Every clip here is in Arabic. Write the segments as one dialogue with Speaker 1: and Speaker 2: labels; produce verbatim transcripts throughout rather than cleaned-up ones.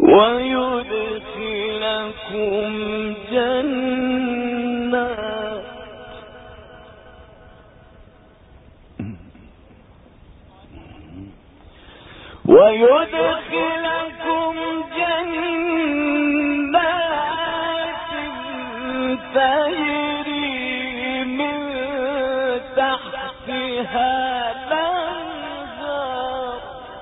Speaker 1: ويدخلكم جنات ويدخلكم جنات تجري من تحتها الأنهار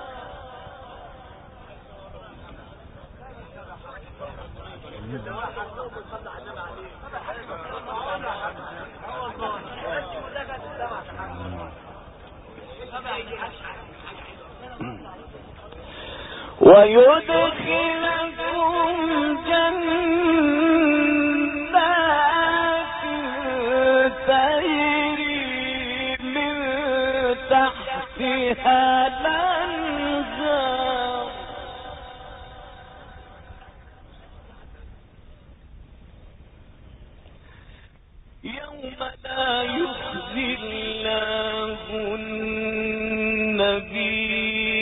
Speaker 1: ويدخلكم جنات تجري من تحتها الأنهار يوم لا يخزي الله النبي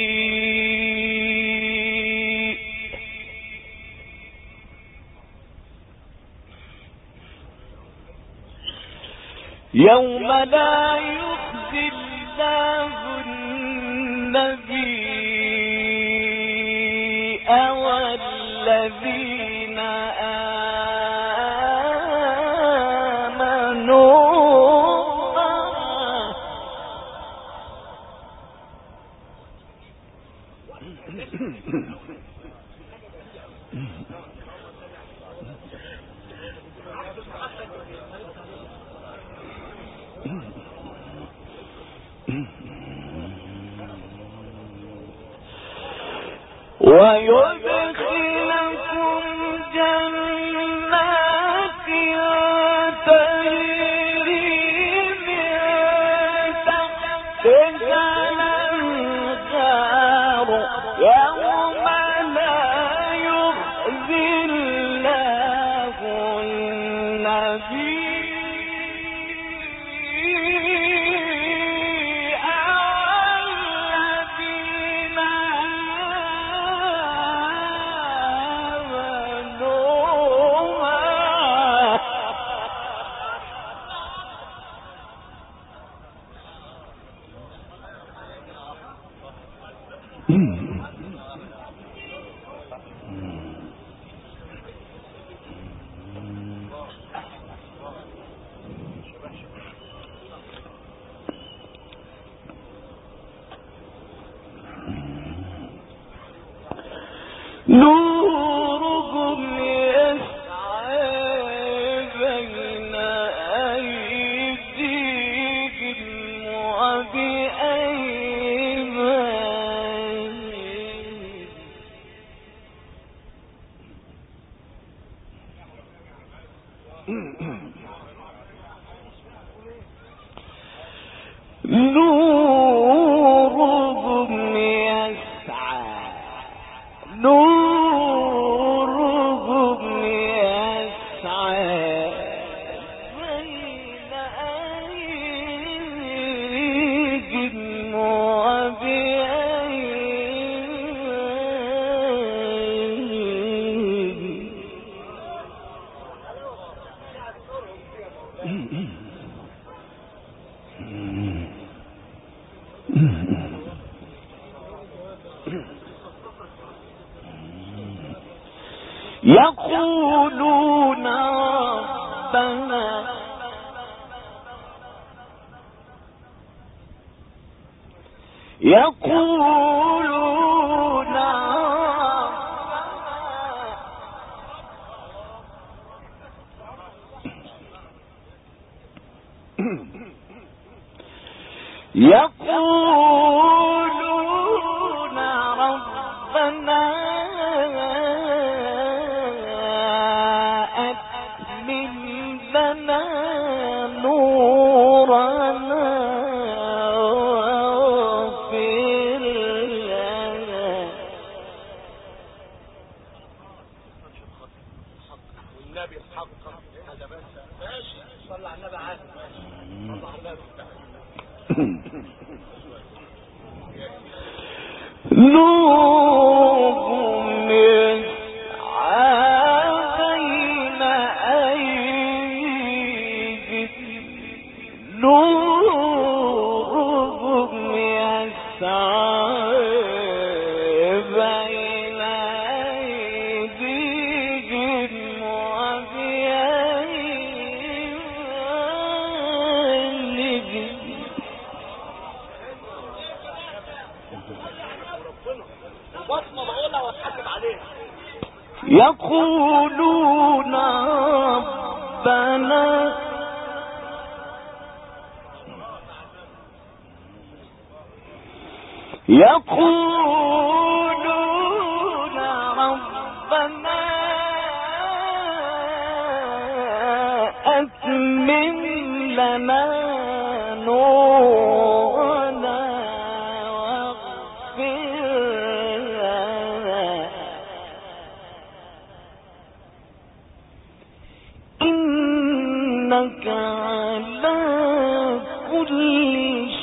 Speaker 1: يوم لا يخزي الله النبي والذين آمنوا ويدخلكم جنات تجري من تحتها الأنهار يوم لا يخزي الله النبي نورهم يسعى بين أيديهم وبأيمانهم نورهم يسعى نورهم يسعى بين أيديهم يقولون ربنا يقولون يقولون ربنا أتمم لنا نورنا واغفر لنا والنبي حقا هذا بس ماشي صلى على النبي عادي صلى على النبي نور
Speaker 2: يقولون ربنا يقولون ربنا أتمم لنا نورنا واغفر لنا إنك على كل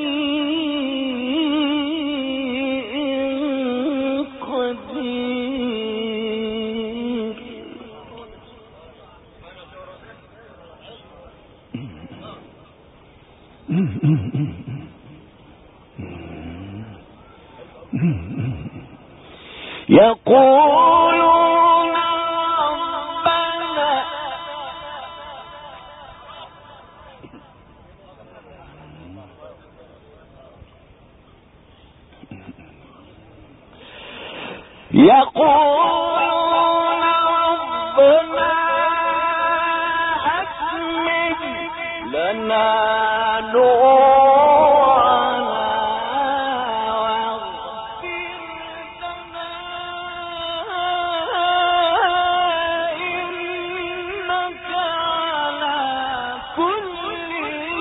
Speaker 2: شيء قدير. يقولون ربنا يقولون ربنا أتمم لنا نورنا واغفر لنا إنك على كل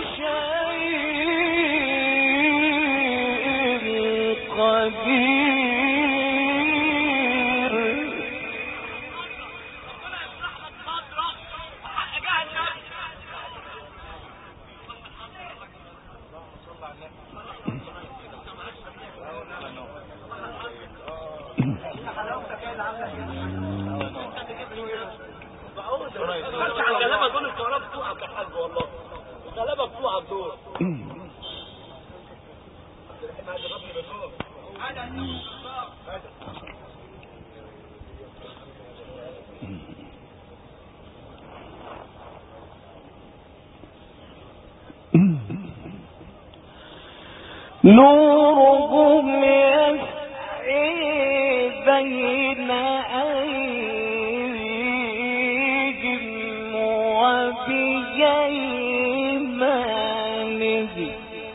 Speaker 2: شيء قدير.
Speaker 1: الغلابه دول الكهرباء بتوعك يا حاج والله، الغلابه بتوعك دول.
Speaker 2: نورهم يسعي بين أيديهم وبأيمانهم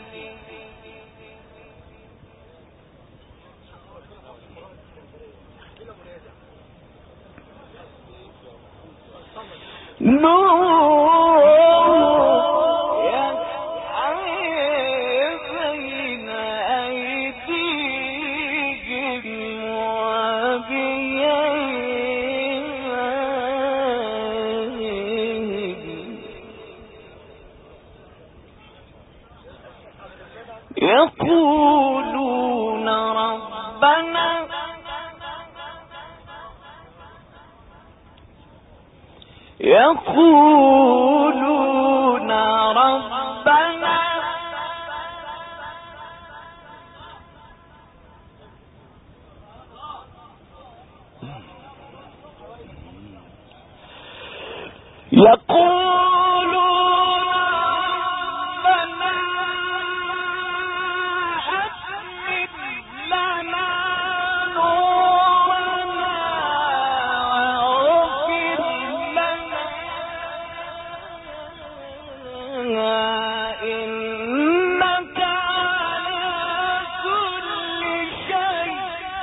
Speaker 2: يقولون ربنا يقولون ربنا يقولون ربنا أتمم لنا نورنا واغفر لنا إنك على كل شيء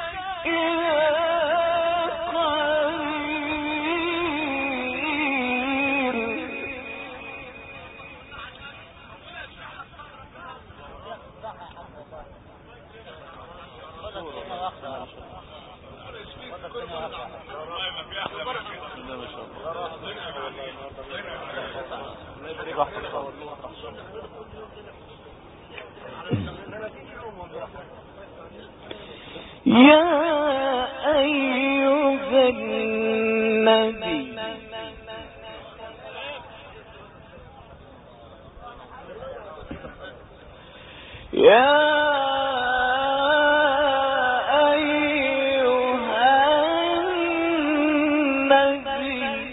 Speaker 2: قدير. يا أيها النبي يا أيها النبي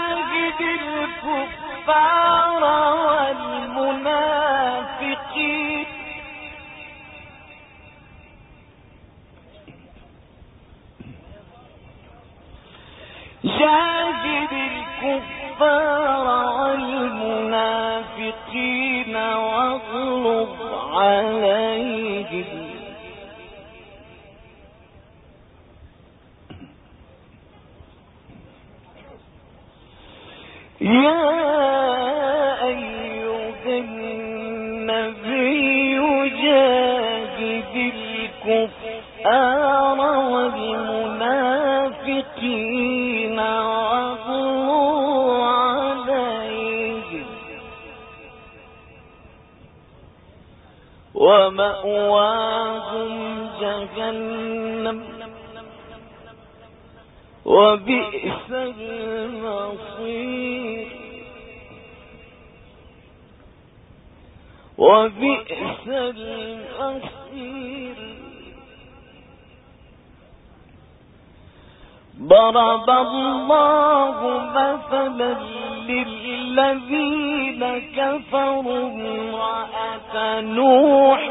Speaker 2: جاهد الكفار والمنافقين الكفار والمنافقين واغلظ عليهم يا أيها النبي جاهد الكفار والمنافقين واغلظ عليهم ومأواهم جهنم وبئس المصير وبئس المصير. ضرب الله مثلا للذين كفروا امرأة نوح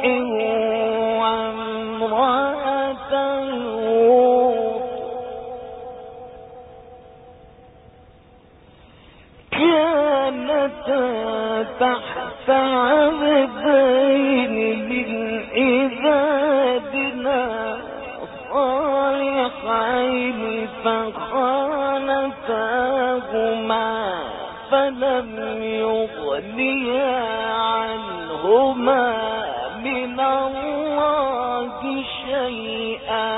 Speaker 2: وامرأة لوط كانتا تحت عبدين من عبادنا صالحين فخانتاهما فلم يغنيا عنهما من الله شيئا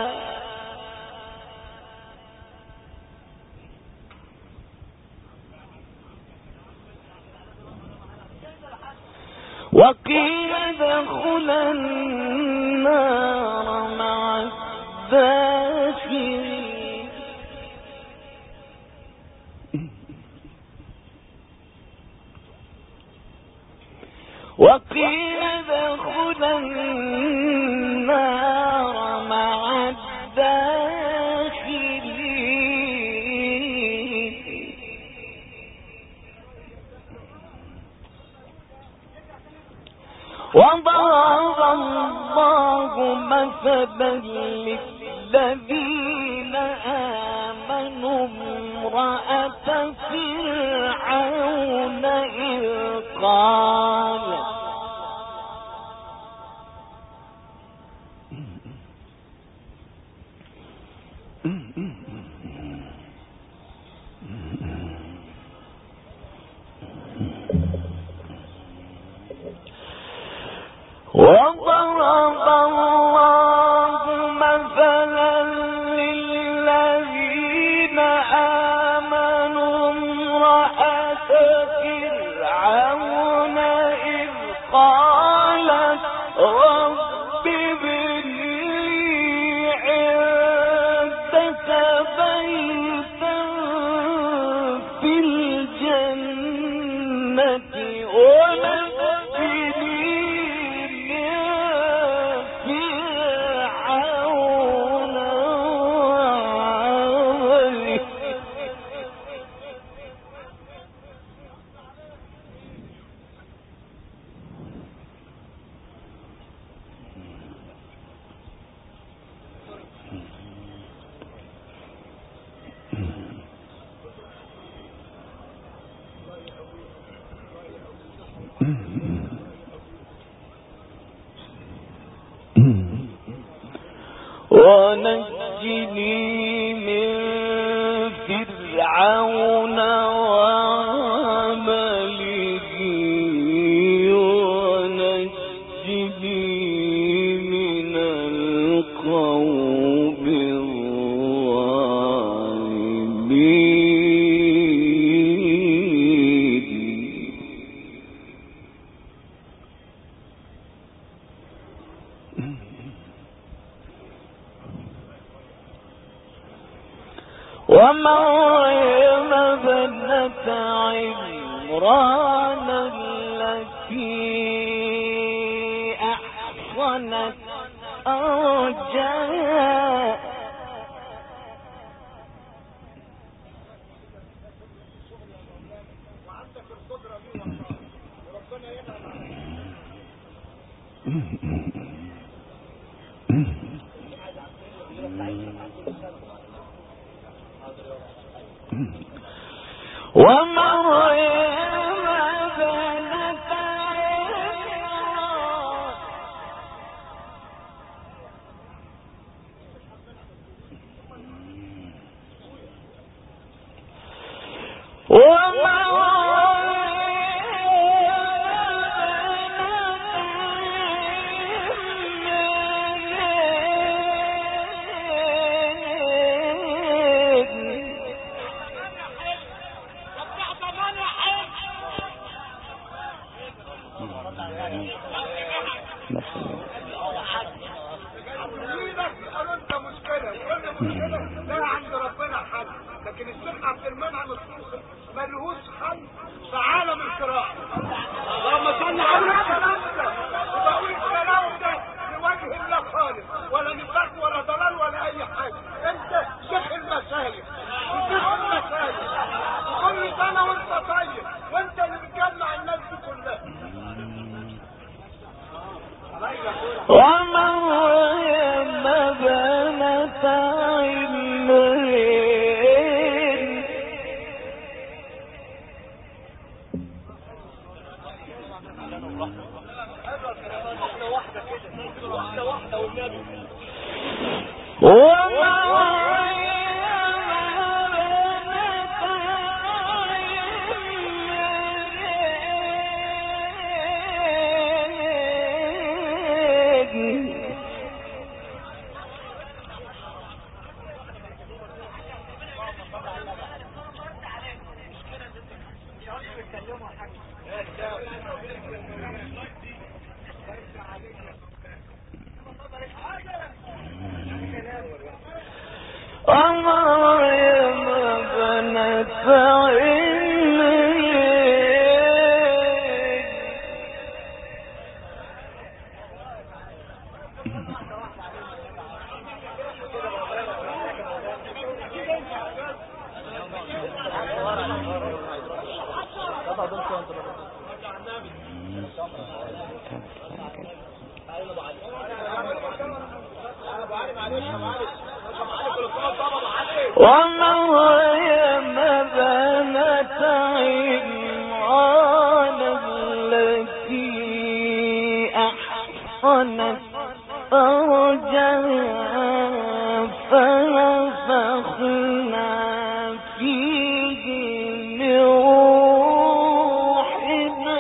Speaker 2: وقيل ادخلا النار مع الداخلين. وقيل ادخلا النار مع الداخلين. وضرب الله مثلا للذين آمنوا امرأة فرعون إذ قالت وضرب الله مثلا للذين آمنوا امرأة فرعون إذ قالت رب ابن لي عندك بيتا في الجنة ونجني ونجني من فرعون وعمله ونجني من القوم الظالمين. ومريم ابنة عمران التي أحصنت فرجها
Speaker 1: وعندك القدرة دي وربنا ينعم
Speaker 2: ومريم ابنة عمران
Speaker 1: لا عند ربنا حل، لكن الشيخ عبد المنعم الصوفي ملهوش حل في عالم القراءة. اللهم صل على الكلام ده، وبقول الكلام ده لوجه الله خالص، ولا نفاق ولا ضلال ولا أي حاجة. أنت شيخ المشايخ وشيخ المشايخ، وكل سنة وأنت طيب، وأنت اللي بتجمع الناس دي كلها.
Speaker 2: ومريم ابنة عمران ومريم ابنة ومريم ابنة عمران التي أحصنت فرجها فنفخنا فيه من روحنا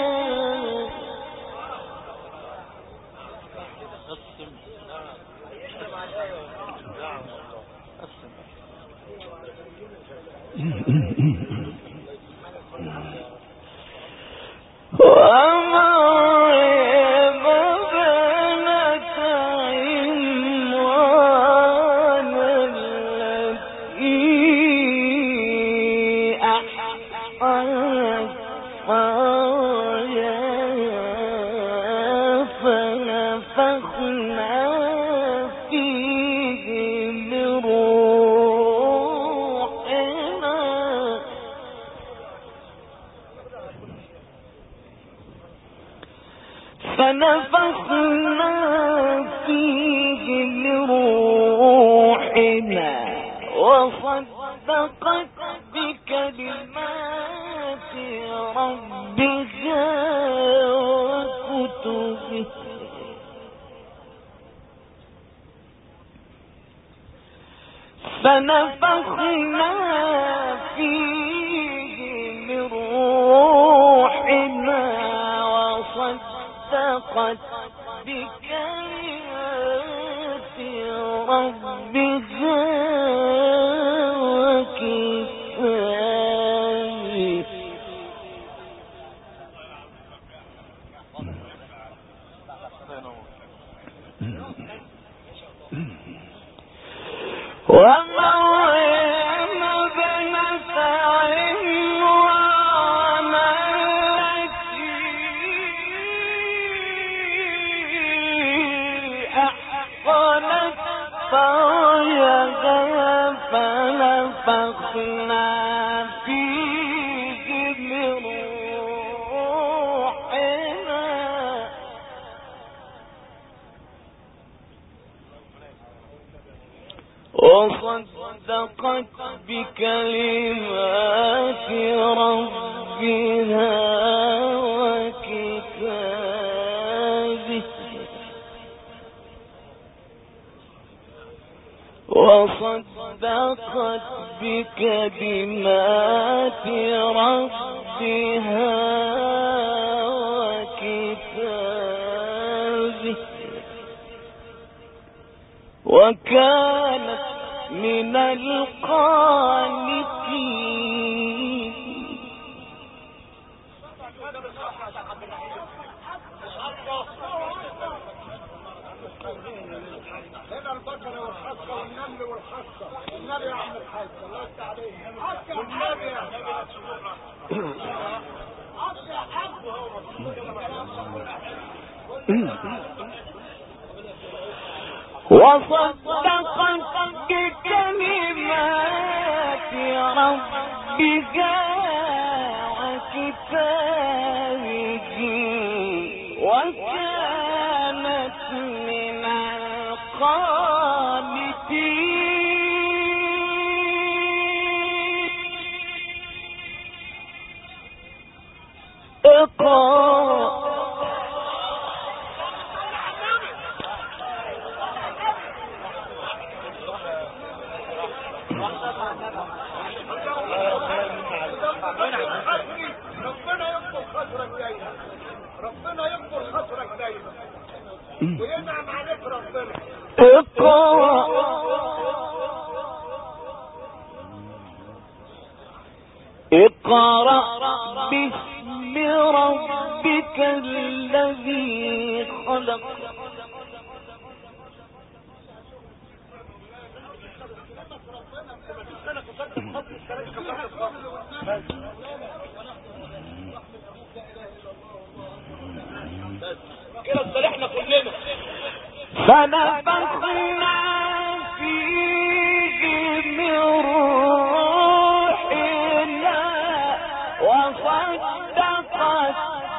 Speaker 2: ومريم ابنة عمران التي أحصنت فرجها فنفخنا فيه من روحنا فنفخنا فيه من روحنا وصدقت بكلمات ربها وكتبه فنفخنا فيه من روحنا وصدقت بكلمات ربها وكتابه ومريم ابنة عمران التي أحصنت فرجها فنفخنا فيه من روحنا وصدقت بكلمات ربها وكتابه وصدقت بكلمات ربها وكتابه وكانت من القانتين.
Speaker 1: هنا البقرة والحصة والنمل والحصة والنبي يا عم الحاج الله يفتح عليك والنبي يا
Speaker 2: وصدقت بكلمات ربها وكتابه وكانت من القانتين. اقرأ
Speaker 1: ربنا يكبر خاطرك دايما ربنا يكبر خاطرك دايما وينعم عليك ربنا.
Speaker 2: اقرأ اقرأ باسم ربك الذي خلق
Speaker 1: كده اصطلحنا كلنا.
Speaker 2: فنفخنا فيه من روحنا وصدقت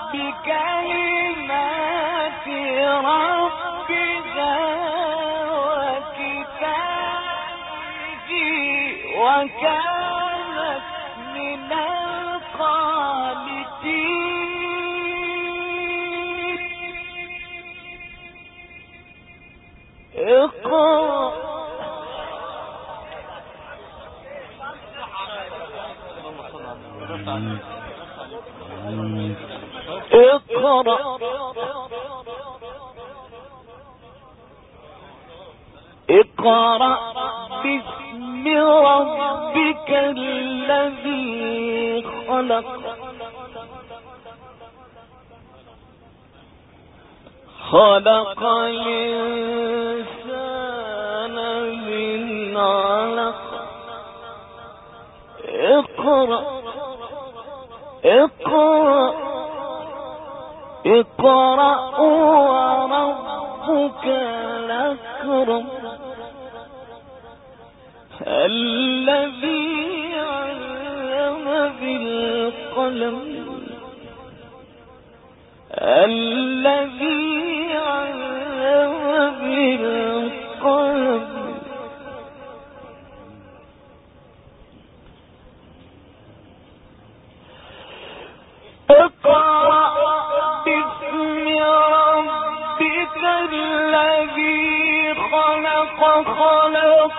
Speaker 2: بكلمات ربها وكتابه وكانت من القانتين. اقرأ اقرأ اقرأ باسم ربك الذي خلق خلق الإنسان من علق. اقرأ اقرأ اقرأ وربك الأكرم الذي علم بالقلم الذي علم بالقلم اقرأ باسم ربك الذي خلق خلق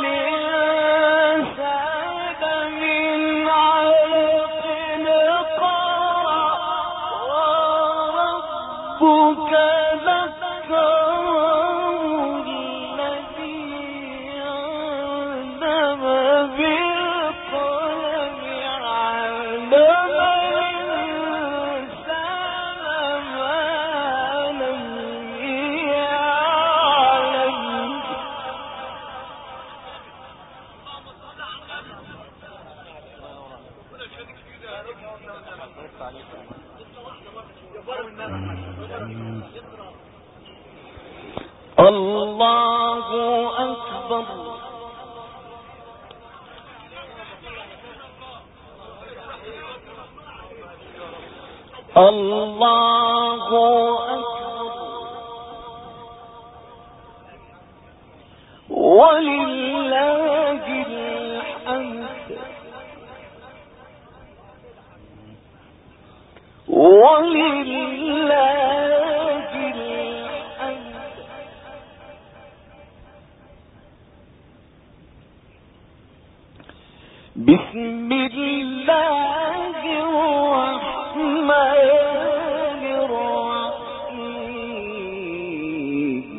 Speaker 2: الإنسان من علق. اقرأ وربك الأكرم الذي علم بالقلم علم الإنسان ما لم يعلم. الله أكبر. الله أكبر ولله بسم الله الرحمن الرحيم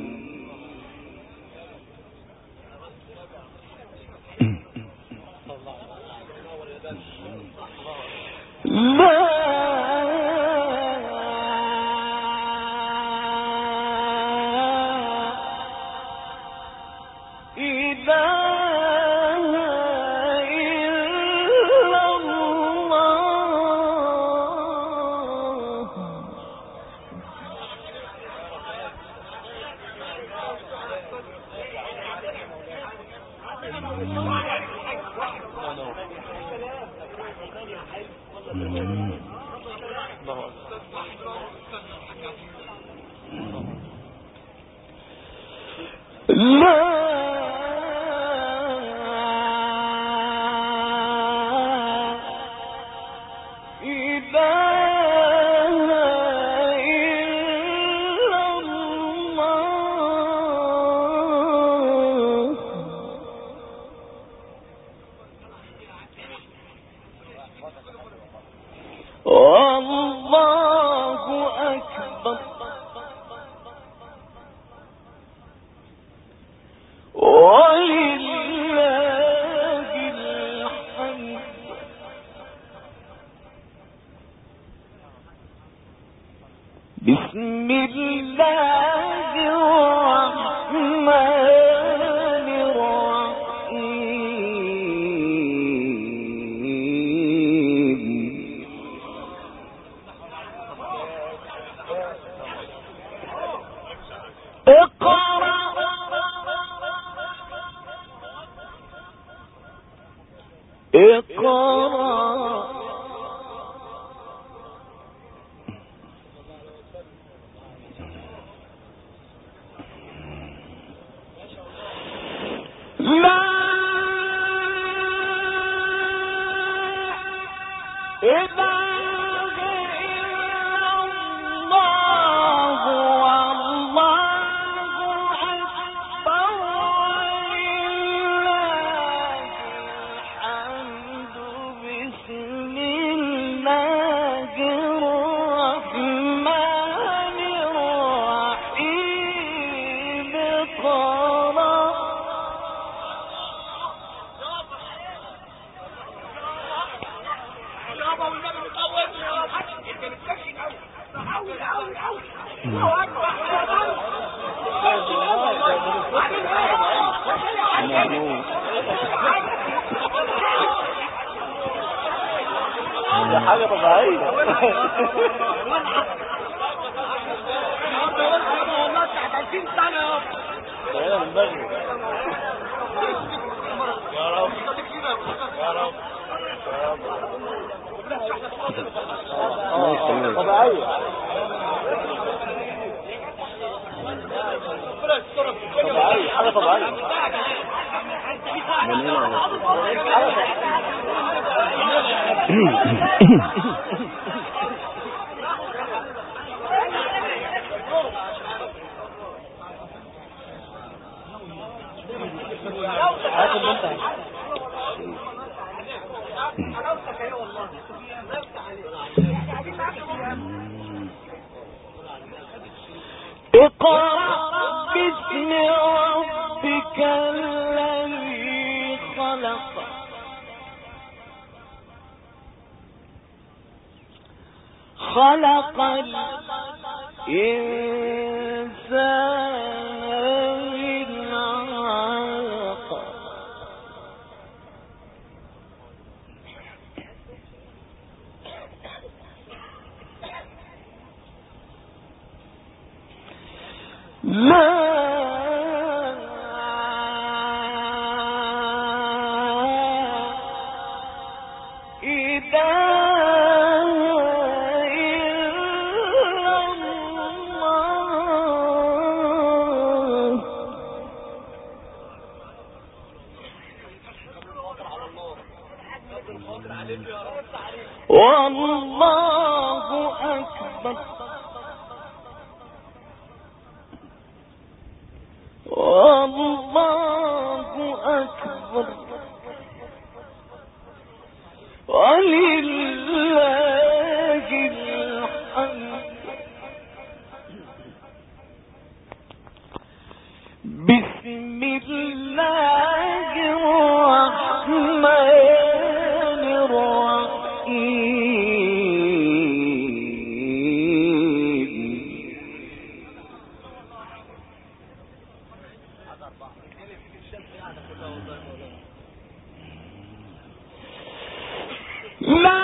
Speaker 2: لا بسم الله الرحمن الرحيم اقرأ اقرأ لا إله إلا الله والله أكبر ولله الحمد بسم الله الرحمن الرحيم اقرأ
Speaker 3: ده حاجة طبيعية.
Speaker 1: والله تحت عشرين سنة
Speaker 3: ده من بدري. يا رب يا رب يا رب. طبيعية. طبيعية حاجة طبيعية. من هنا
Speaker 2: اقرأ باسم ربك الذي خلق خلق الإنسان من علق لا والله أكبر ولله الحمد. بسم الله الرحمن الرحيم. لا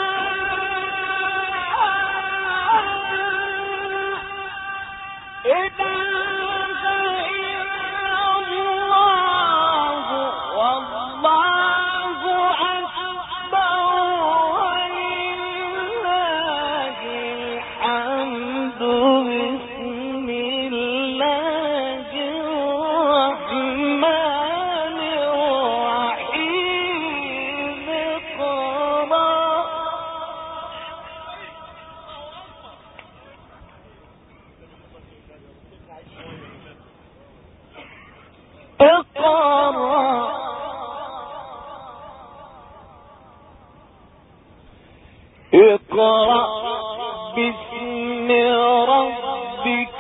Speaker 2: اقرأ باسم ربك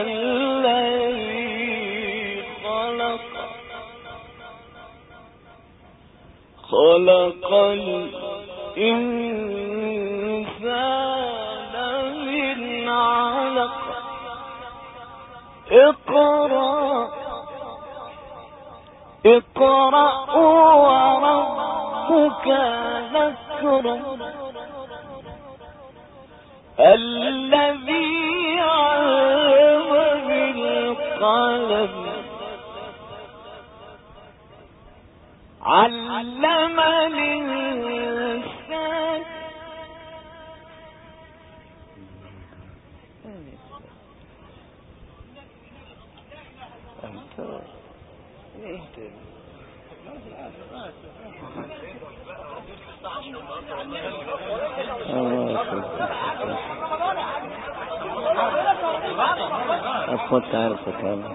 Speaker 2: الذي خلق خلق الإنسان من علق. اقرأ اقرأ وربك الأكرم الذي علم بالقلم علم الإنسان أخذ تعرف كلام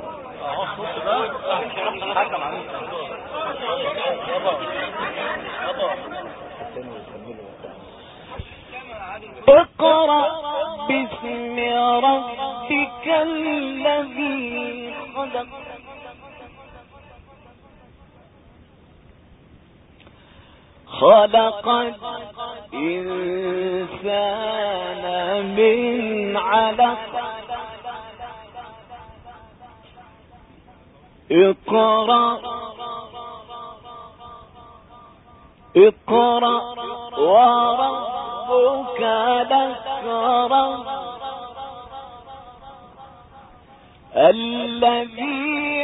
Speaker 2: اقرأ باسم ربك الذي خلق خلق الإنسان من علق. اقرأ اقرأ وربك الأكرم الذي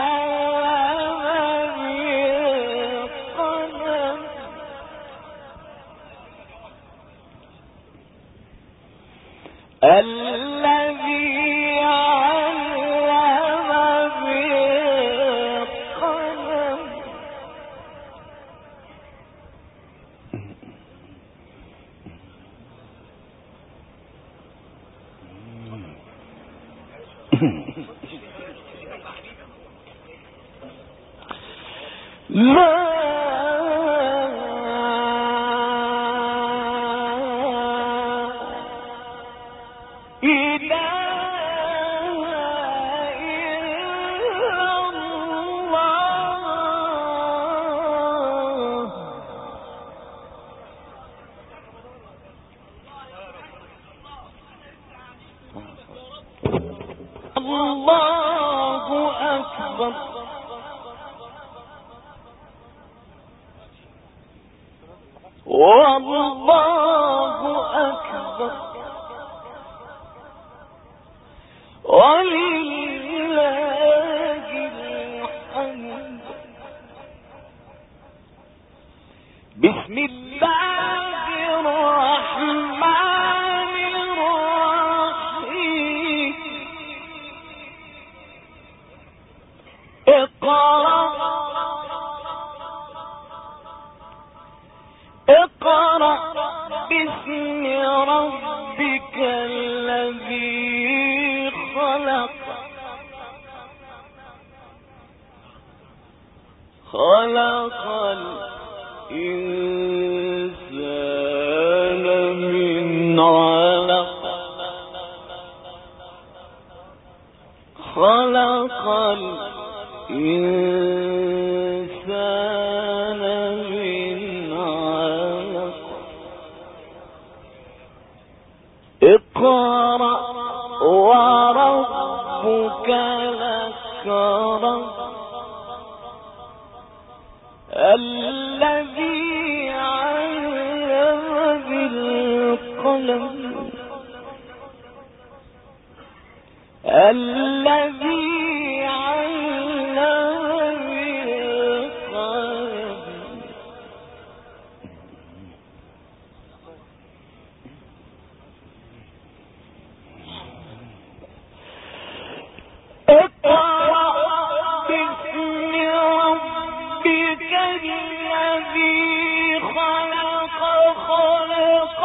Speaker 2: علم بالقلم الذي علم بالقلم لا الله أكبر. والله أكبر ولله الحمد. بسم الله الرحمن الرحيم. اقرأ اقرأ باسم ربك الذي خلق خلق الإنسان علق خلق الإنسان من علق اقرأ وربك الأكرم الذي علم بالقلم الذي علم بالقلم اقرأ باسم ربك الذي خلق خلق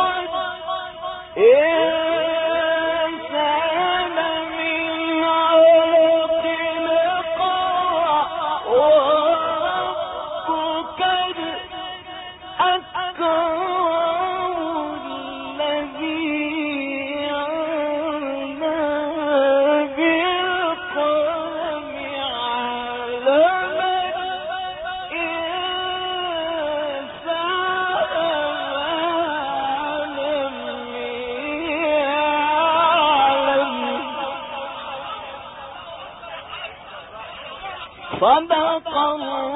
Speaker 2: الإنسان من علق اقرأ وربك الأكرم الذي علم بالقلم علم الإنسان صدق الله